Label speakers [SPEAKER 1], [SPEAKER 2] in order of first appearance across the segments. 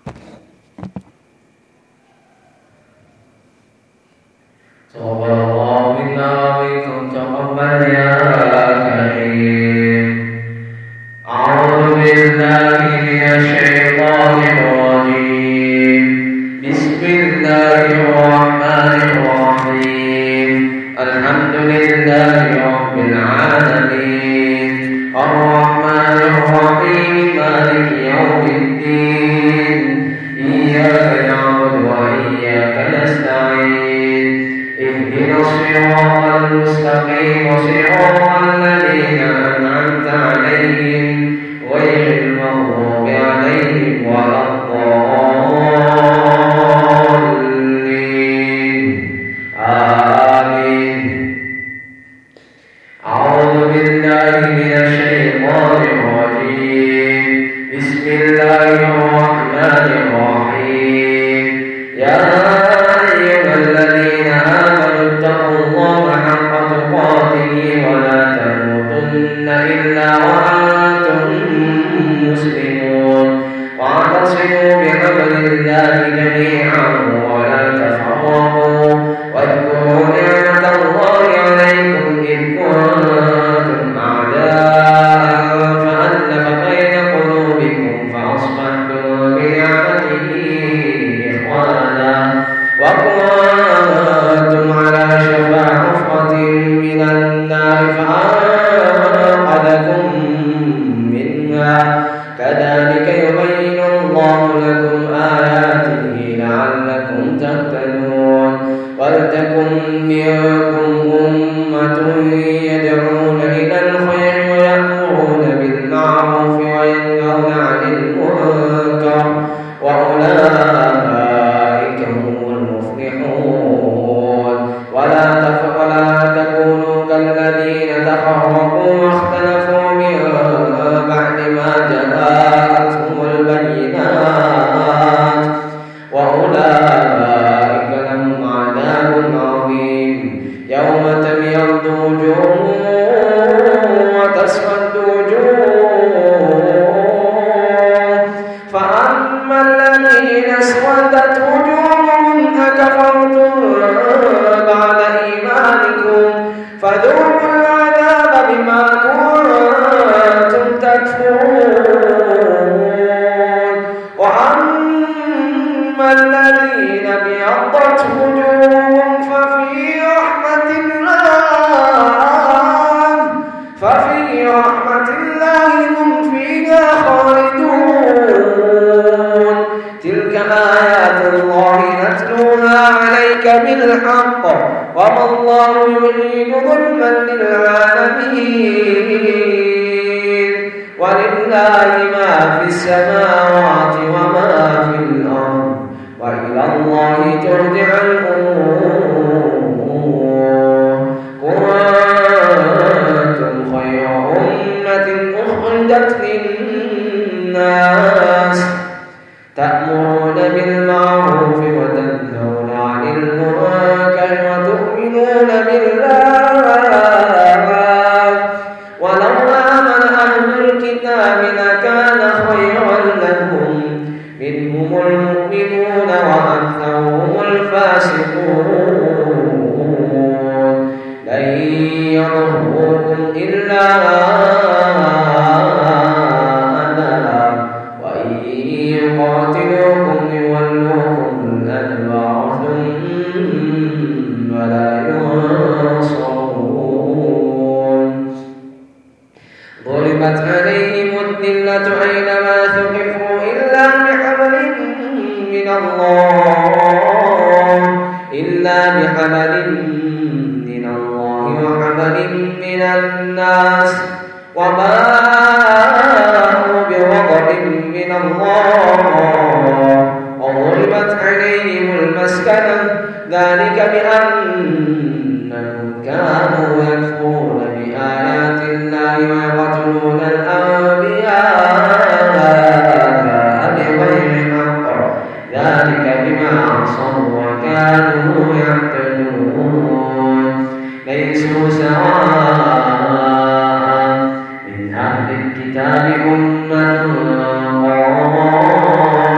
[SPEAKER 1] الكتاب أمة قائمة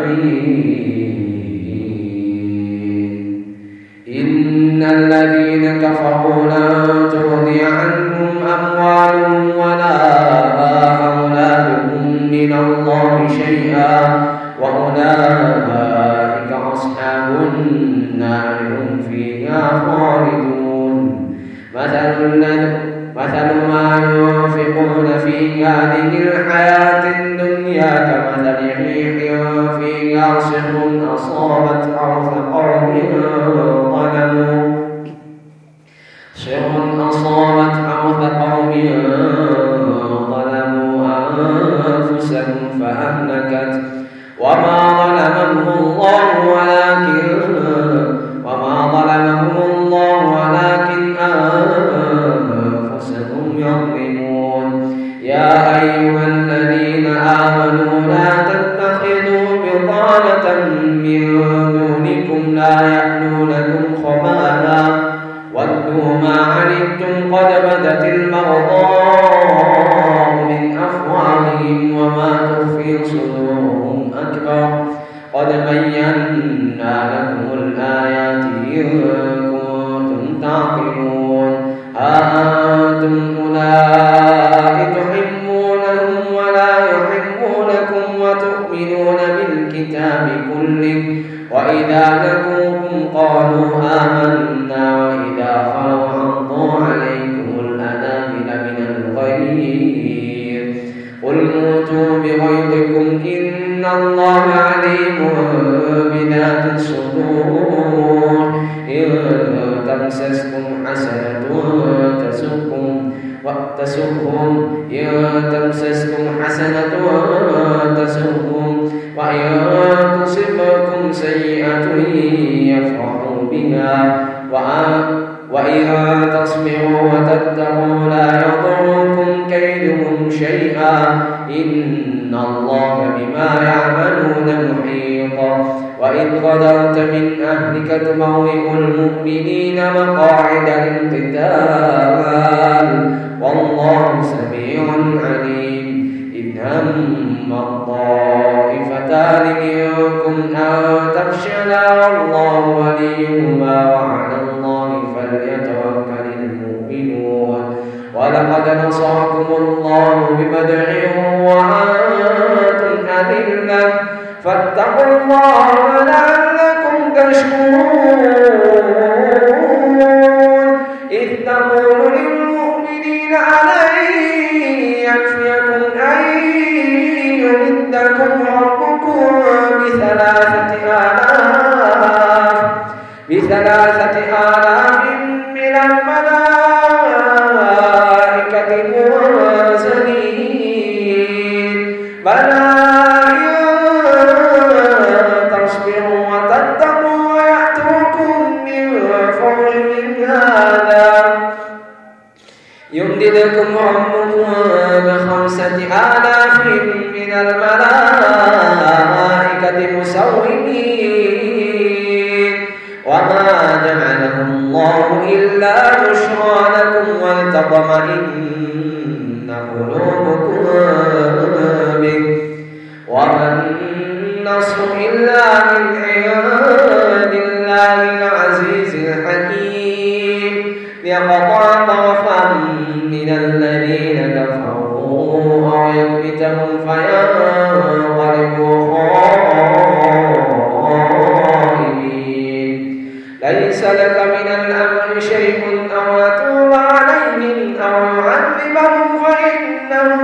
[SPEAKER 1] إن الذين كفروا لن تغني عنهم أموالهم ولا أولادهم من الله شيئا وأولئك أصحاب النار هم فيها خالدون مثل ما ينفقون في هذه الحياة الدنيا كمثل ريح فيها صر أصابت حرث قوم ظلموا أنفسهم فأهلكت وما ظلمهم الله ولكن أنفسهم يظلمون. يا أيها الذين آمنوا لا تتخذوا بطانة من دونكم لا يألونكم خبالا ودوا ما عنتم قد بدت البغضاء من أفواههم وما تخفي صدورهم أكبر قد بينا لكم الآيات إن كنتم تعقلون. ها أنتم أولئك تحبونهم ولا يحبونكم وتؤمنون بالكتاب كله وإذا لقوكم قالوا آمنا وإذا خلوا عضوا عليكم الأنامل من الغيظ قل موتوا بغيظكم إن الله عليم بذات الصدور. إن تمسسكم حسنة تسؤهم وإن تصبكم سيئة يفرحوا بها وإن تصبروا وتتقوا لا يضركم كيدهم شيئا إن الله بما يعملون محيط. وإذ غدرت من أهلك تبوئ المؤمنين مقاعد للقتال والله سميع عليم. إذ هم الطائفتان منكم أن تفشلا والله وليهما وعلى الله فليتوكل المؤمنون. ولقد نصركم الله ببدر وأنتم أذلة فاتقوا الله لعلكم تشكرون. إذ تقول للمؤمنين ألن يكفيكم أن يمدكم ربكم بثلاثة آلاف من الملائكة منزلين بلى يمددكم ربكم ب5,000 من الملائكة مسومين وما جعله الله إلا بشرى لكم ولتطمئن قلوبكم به وما النصر إلا من عند الله العزيز الحكيم. ليقطع طرفا من الذين كفروا أو يكبتهم فينقلبوا خائبين. ليس لك من الأمر شيء أو يتوب عليهم أو يعذبهم فإنهم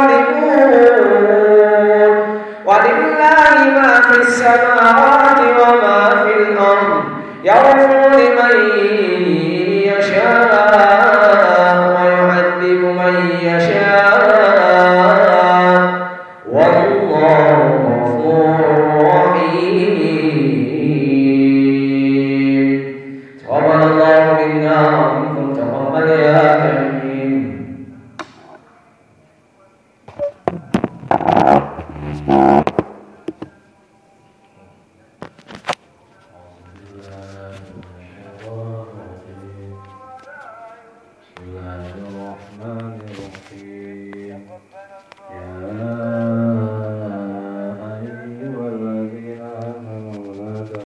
[SPEAKER 1] ظالمون. ولله ما في السماوات وما في الأرض يغفر لمن